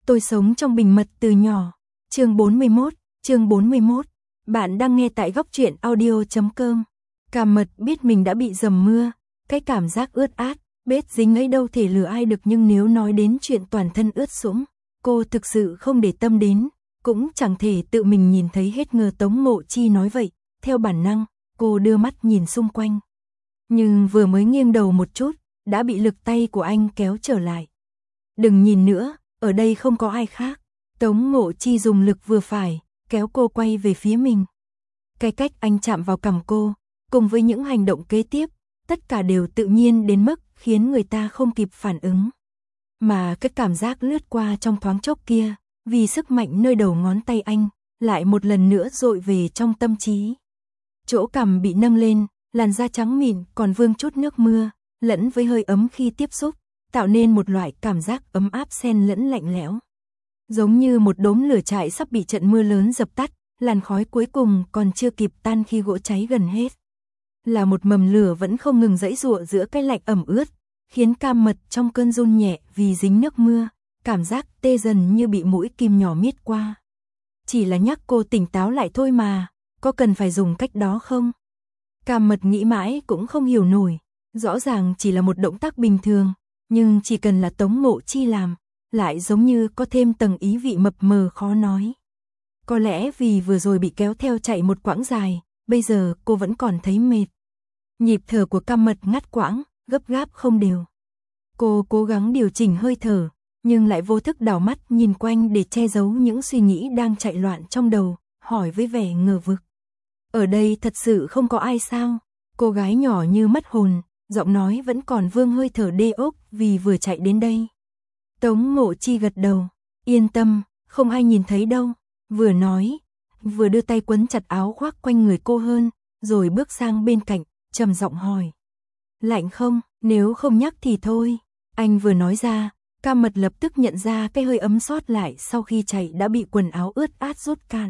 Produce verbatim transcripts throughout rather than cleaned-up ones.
Tôi sống trong bình mật từ nhỏ. Chương bốn mươi mốt, chương bốn mươi mốt. Bạn đang nghe tại góc truyện audio chấm com. Cà Mật biết mình đã bị dầm mưa, cái cảm giác ướt át, bết dính ấy đâu thể lừa ai được, nhưng nếu nói đến chuyện toàn thân ướt sũng, cô thực sự không để tâm đến, cũng chẳng thể tự mình nhìn thấy hết. Ngờ Tống Mộ Chi nói vậy, theo bản năng, cô đưa mắt nhìn xung quanh. Nhưng vừa mới nghiêng đầu một chút, đã bị lực tay của anh kéo trở lại. Đừng nhìn nữa, ở đây không có ai khác. Tống Mộ Chi dùng lực vừa phải, kéo cô quay về phía mình. Cái cách anh chạm vào cằm cô, cùng với những hành động kế tiếp, tất cả đều tự nhiên đến mức khiến người ta không kịp phản ứng. Mà cái cảm giác lướt qua trong thoáng chốc kia, vì sức mạnh nơi đầu ngón tay anh, lại một lần nữa dội về trong tâm trí. Chỗ cằm bị nâng lên, làn da trắng mịn còn vương chút nước mưa, lẫn với hơi ấm khi tiếp xúc, tạo nên một loại cảm giác ấm áp xen lẫn lạnh lẽo. Giống như một đốm lửa trại sắp bị trận mưa lớn dập tắt, làn khói cuối cùng còn chưa kịp tan khi gỗ cháy gần hết. Là một mầm lửa vẫn không ngừng giãy giụa giữa cái lạnh ẩm ướt, khiến Cà Mật trong cơn run nhẹ vì dính nước mưa, cảm giác tê dần như bị mũi kim nhỏ miết qua. Chỉ là nhắc cô tỉnh táo lại thôi mà, có cần phải dùng cách đó không? Cà Mật nghĩ mãi cũng không hiểu nổi, rõ ràng chỉ là một động tác bình thường, nhưng chỉ cần là Tống Mộ Chi làm, lại giống như có thêm tầng ý vị mập mờ khó nói. Có lẽ vì vừa rồi bị kéo theo chạy một quãng dài, bây giờ cô vẫn còn thấy mệt. Nhịp thở của Cà Mật ngắt quãng, gấp gáp không đều. Cô cố gắng điều chỉnh hơi thở, nhưng lại vô thức đảo mắt nhìn quanh để che giấu những suy nghĩ đang chạy loạn trong đầu, hỏi với vẻ ngờ vực. Ở đây thật sự không có ai sao? Cô gái nhỏ như mất hồn, giọng nói vẫn còn vương hơi thở đê ốc vì vừa chạy đến đây. Tống Mộ Chi gật đầu, yên tâm, không ai nhìn thấy đâu. Vừa nói, vừa đưa tay quấn chặt áo khoác quanh người cô hơn, rồi bước sang bên cạnh, trầm giọng hỏi. Lạnh không? Nếu không nhắc thì thôi. Anh vừa nói ra, Cà Mật lập tức nhận ra cái hơi ấm sót lại sau khi chạy đã bị quần áo ướt át rút cạn.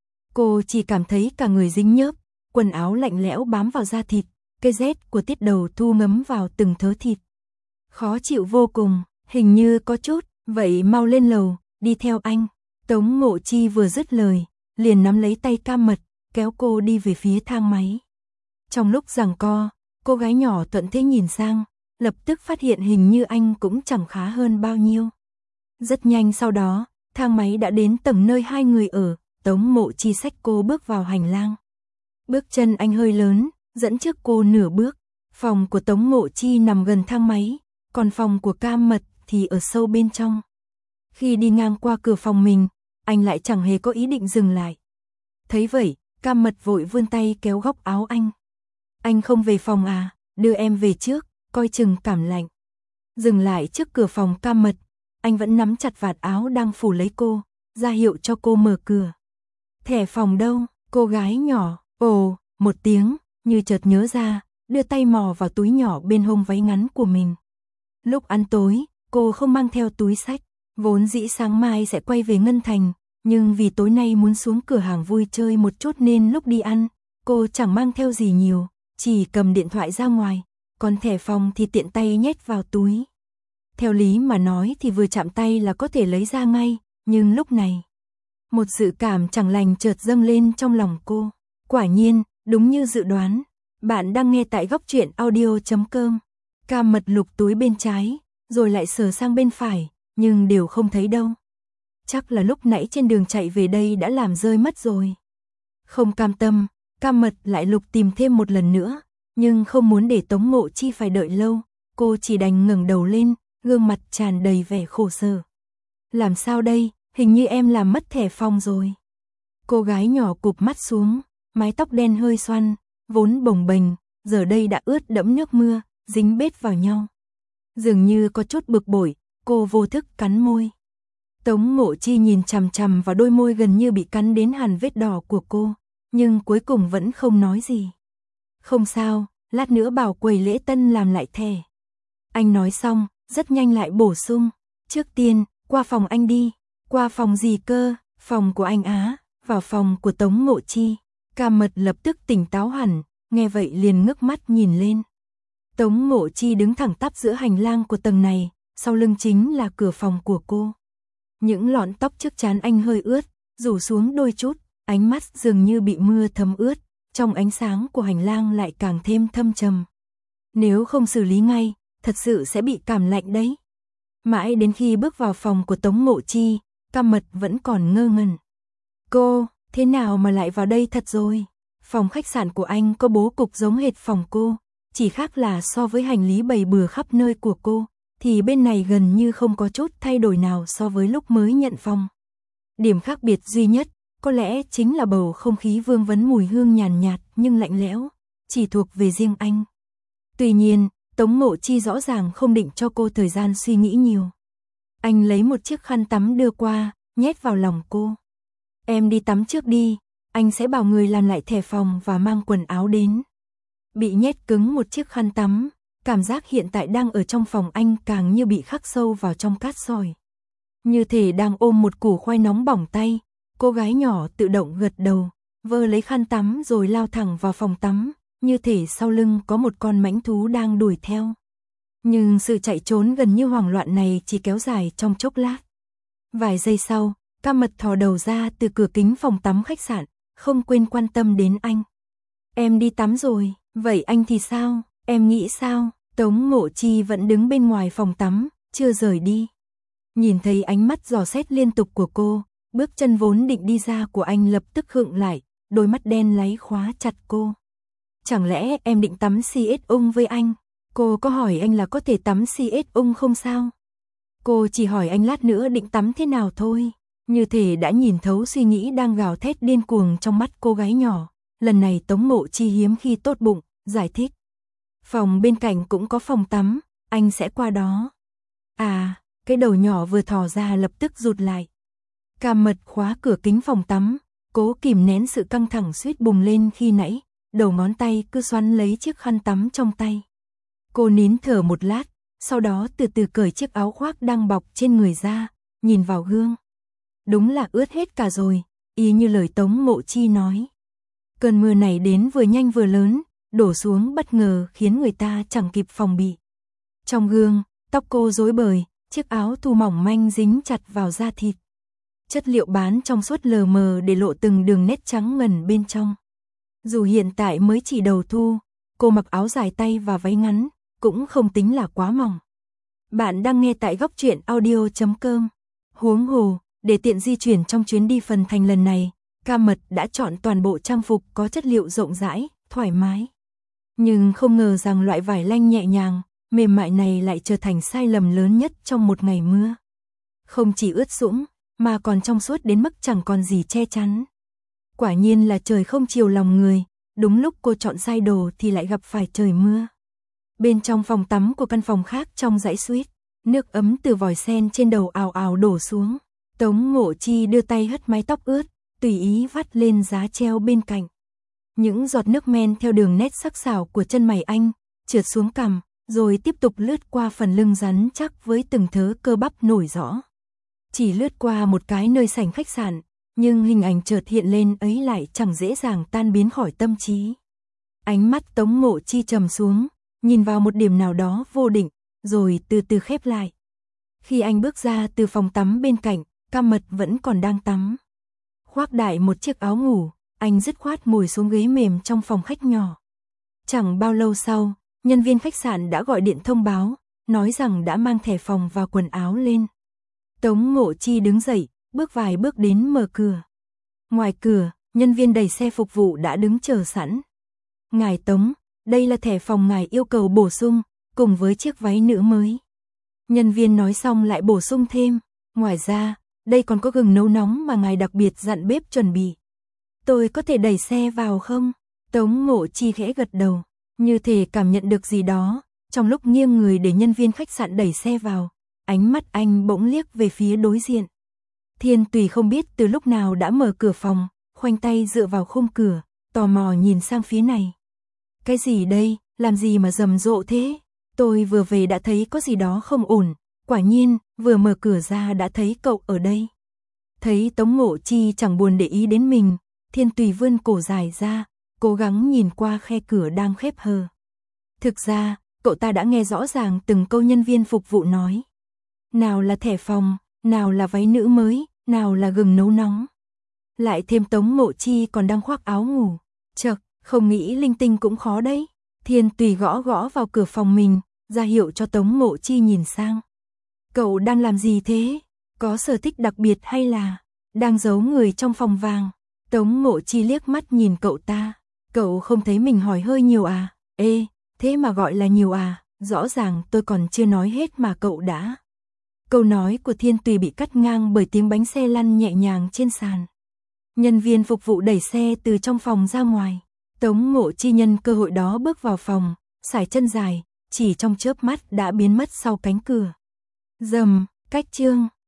Cô chỉ cảm thấy cả người dính nhớp, quần áo lạnh lẽo bám vào da thịt, cái rét của tiết đầu thu ngấm vào từng thớ thịt. Khó chịu vô cùng, hình như có chút, vậy mau lên lầu, đi theo anh. Tống Mộ Chi vừa dứt lời, liền nắm lấy tay Cà Mật, kéo cô đi về phía thang máy. Trong lúc giằng co, cô gái nhỏ thuận thế nhìn sang, lập tức phát hiện hình như anh cũng chẳng khá hơn bao nhiêu. Rất nhanh sau đó, thang máy đã đến tầng nơi hai người ở, Tống Mộ Chi xách cô bước vào hành lang. Bước chân anh hơi lớn, dẫn trước cô nửa bước. Phòng của Tống Mộ Chi nằm gần thang máy, còn phòng của Cà Mật thì ở sâu bên trong. Khi đi ngang qua cửa phòng mình, anh lại chẳng hề có ý định dừng lại. Thấy vậy, Cà Mật vội vươn tay kéo góc áo anh. Anh không về phòng à, đưa em về trước, coi chừng cảm lạnh. Dừng lại trước cửa phòng Cà Mật, anh vẫn nắm chặt vạt áo đang phủ lấy cô, ra hiệu cho cô mở cửa. Thẻ phòng đâu? Cô gái nhỏ, ồ, một tiếng, như chợt nhớ ra, đưa tay mò vào túi nhỏ bên hông váy ngắn của mình. Lúc ăn tối, cô không mang theo túi xách, vốn dĩ sáng mai sẽ quay về Ngân Thành, nhưng vì tối nay muốn xuống cửa hàng vui chơi một chút nên lúc đi ăn, cô chẳng mang theo gì nhiều, chỉ cầm điện thoại ra ngoài, còn thẻ phòng thì tiện tay nhét vào túi. Theo lý mà nói thì vừa chạm tay là có thể lấy ra ngay, nhưng lúc này, một dự cảm chẳng lành chợt dâng lên trong lòng cô. Quả nhiên, đúng như dự đoán, bạn đang nghe tại góc truyện audio chấm com. Cà Mật lục túi bên trái, rồi lại sờ sang bên phải, nhưng đều không thấy đâu. Chắc là lúc nãy trên đường chạy về đây đã làm rơi mất rồi. Không cam tâm, Cà Mật lại lục tìm thêm một lần nữa, nhưng không muốn để Tống Mộ Chi phải đợi lâu, cô chỉ đành ngẩng đầu lên, gương mặt tràn đầy vẻ khổ sở. Làm sao đây, hình như em làm mất thẻ phòng rồi. Cô gái nhỏ cụp mắt xuống, mái tóc đen hơi xoăn, vốn bồng bềnh, giờ đây đã ướt đẫm nước mưa, dính bết vào nhau. Dường như có chút bực bội, cô vô thức cắn môi. Tống Mộ Chi nhìn chằm chằm vào đôi môi gần như bị cắn đến hằn vết đỏ của cô, nhưng cuối cùng vẫn không nói gì. Không sao, lát nữa bảo quầy lễ tân làm lại thẻ. Anh nói xong, rất nhanh lại bổ sung. Trước tiên, qua phòng anh đi. Qua phòng gì cơ? Phòng của anh á, vào phòng của Tống Mộ Chi. Cà Mật lập tức tỉnh táo hẳn, nghe vậy liền ngước mắt nhìn lên. Tống Mộ Chi đứng thẳng tắp giữa hành lang của tầng này, sau lưng chính là cửa phòng của cô. Những lọn tóc trước trán anh hơi ướt, rủ xuống đôi chút, ánh mắt dường như bị mưa thấm ướt, trong ánh sáng của hành lang lại càng thêm thâm trầm. Nếu không xử lý ngay, thật sự sẽ bị cảm lạnh đấy. Mãi đến khi bước vào phòng của Tống Ngộ Chi, Cam Mật vẫn còn ngơ ngẩn. Cô, thế nào mà lại vào đây thật rồi? Phòng khách sạn của anh có bố cục giống hệt phòng cô, chỉ khác là so với hành lý bày bừa khắp nơi của cô, thì bên này gần như không có chút thay đổi nào so với lúc mới nhận phòng. Điểm khác biệt duy nhất, có lẽ chính là bầu không khí vương vấn mùi hương nhàn nhạt nhưng lạnh lẽo, chỉ thuộc về riêng anh. Tuy nhiên, Tống Ngộ Chi rõ ràng không định cho cô thời gian suy nghĩ nhiều. Anh lấy một chiếc khăn tắm đưa qua, nhét vào lòng cô. Em đi tắm trước đi, anh sẽ bảo người làm lại thẻ phòng và mang quần áo đến. Bị nhét cứng một chiếc khăn tắm, cảm giác hiện tại đang ở trong phòng anh càng như bị khắc sâu vào trong cát sỏi. Như thể đang ôm một củ khoai nóng bỏng tay, cô gái nhỏ tự động gật đầu, vơ lấy khăn tắm rồi lao thẳng vào phòng tắm, như thể sau lưng có một con mãnh thú đang đuổi theo. Nhưng sự chạy trốn gần như hoảng loạn này chỉ kéo dài trong chốc lát. Vài giây sau, Cam Mật thò đầu ra từ cửa kính phòng tắm khách sạn, không quên quan tâm đến anh. Em đi tắm rồi, vậy anh thì sao, em nghĩ sao? Tống Ngộ Chi vẫn đứng bên ngoài phòng tắm, chưa rời đi. Nhìn thấy ánh mắt dò xét liên tục của cô, bước chân vốn định đi ra của anh lập tức khựng lại, đôi mắt đen láy khóa chặt cô. Chẳng lẽ em định tắm xê ét ung với anh? Cô có hỏi anh là có thể tắm xê ét ung không sao? Cô chỉ hỏi anh lát nữa định tắm thế nào thôi. Như thể đã nhìn thấu suy nghĩ đang gào thét điên cuồng trong mắt cô gái nhỏ. Lần này Tống Ngộ Chi hiếm khi tốt bụng, giải thích. Phòng bên cạnh cũng có phòng tắm, anh sẽ qua đó. À, cái đầu nhỏ vừa thò ra lập tức rụt lại. Cam Mật khóa cửa kính phòng tắm, cố kìm nén sự căng thẳng suýt bùng lên khi nãy, đầu ngón tay cứ xoắn lấy chiếc khăn tắm trong tay. Cô nín thở một lát, sau đó từ từ cởi chiếc áo khoác đang bọc trên người ra, nhìn vào gương. Đúng là ướt hết cả rồi, y như lời Tống Ngộ Chi nói. Cơn mưa này đến vừa nhanh vừa lớn, đổ xuống bất ngờ khiến người ta chẳng kịp phòng bị. Trong gương, tóc cô rối bời, chiếc áo thu mỏng manh dính chặt vào da thịt. Chất liệu bán trong suốt lờ mờ để lộ từng đường nét trắng ngần bên trong. Dù hiện tại mới chỉ đầu thu, cô mặc áo dài tay và váy ngắn, cũng không tính là quá mỏng. Bạn đang nghe tại góc truyện audio chấm com. Huống hồ, để tiện di chuyển trong chuyến đi phần thành lần này, Cam Mật đã chọn toàn bộ trang phục có chất liệu rộng rãi, thoải mái. Nhưng không ngờ rằng loại vải lanh nhẹ nhàng, mềm mại này lại trở thành sai lầm lớn nhất trong một ngày mưa. Không chỉ ướt sũng, mà còn trong suốt đến mức chẳng còn gì che chắn. Quả nhiên là trời không chiều lòng người, đúng lúc cô chọn sai đồ thì lại gặp phải trời mưa. Bên trong phòng tắm của căn phòng khác trong dãy suite, nước ấm từ vòi sen trên đầu ào ào đổ xuống. Tống Ngộ Chi đưa tay hất mái tóc ướt, tùy ý vắt lên giá treo bên cạnh. Những giọt nước men theo đường nét sắc sảo của chân mày anh, trượt xuống cằm, rồi tiếp tục lướt qua phần lưng rắn chắc với từng thớ cơ bắp nổi rõ. Chỉ lướt qua một cái nơi sảnh khách sạn, nhưng hình ảnh chợt hiện lên ấy lại chẳng dễ dàng tan biến khỏi tâm trí. Ánh mắt Tống Ngộ Chi trầm xuống, nhìn vào một điểm nào đó vô định, rồi từ từ khép lại. Khi anh bước ra từ phòng tắm bên cạnh, Cam Mật vẫn còn đang tắm. Khoác đại một chiếc áo ngủ, anh dứt khoát ngồi xuống ghế mềm trong phòng khách nhỏ. Chẳng bao lâu sau, nhân viên khách sạn đã gọi điện thông báo, nói rằng đã mang thẻ phòng và quần áo lên. Tống Ngộ Chi đứng dậy, bước vài bước đến mở cửa. Ngoài cửa, nhân viên đẩy xe phục vụ đã đứng chờ sẵn. Ngài Tống, đây là thẻ phòng ngài yêu cầu bổ sung, cùng với chiếc váy nữ mới. Nhân viên nói xong lại bổ sung thêm, ngoài ra, đây còn có gừng nấu nóng mà ngài đặc biệt dặn bếp chuẩn bị. Tôi có thể đẩy xe vào không? Tống Ngộ Chi khẽ gật đầu, như thể cảm nhận được gì đó, trong lúc nghiêng người để nhân viên khách sạn đẩy xe vào, ánh mắt anh bỗng liếc về phía đối diện. Thiên Tùy không biết từ lúc nào đã mở cửa phòng, khoanh tay dựa vào khung cửa, tò mò nhìn sang phía này. Cái gì đây, làm gì mà rầm rộ thế? Tôi vừa về đã thấy có gì đó không ổn, quả nhiên, vừa mở cửa ra đã thấy cậu ở đây. Thấy Tống Ngộ Chi chẳng buồn để ý đến mình, Thiên Tùy vươn cổ dài ra, cố gắng nhìn qua khe cửa đang khép hờ. Thực ra, cậu ta đã nghe rõ ràng từng câu nhân viên phục vụ nói. Nào là thẻ phòng, nào là váy nữ mới, nào là gừng nấu nóng. Lại thêm Tống Ngộ Chi còn đang khoác áo ngủ. Chậc, không nghĩ linh tinh cũng khó đấy. Thiên Tùy gõ gõ vào cửa phòng mình, ra hiệu cho Tống Ngộ Chi nhìn sang. Cậu đang làm gì thế? Có sở thích đặc biệt hay là đang giấu người trong phòng vàng? Tống Ngộ Chi liếc mắt nhìn cậu ta. Cậu không thấy mình hỏi hơi nhiều à? Ê, thế mà gọi là nhiều à? Rõ ràng tôi còn chưa nói hết mà cậu đã. Câu nói của Thiên Tùy bị cắt ngang bởi tiếng bánh xe lăn nhẹ nhàng trên sàn. Nhân viên phục vụ đẩy xe từ trong phòng ra ngoài. Tống Ngộ Chi nhân cơ hội đó bước vào phòng, sải chân dài, chỉ trong chớp mắt đã biến mất sau cánh cửa. Rầm, cách chương.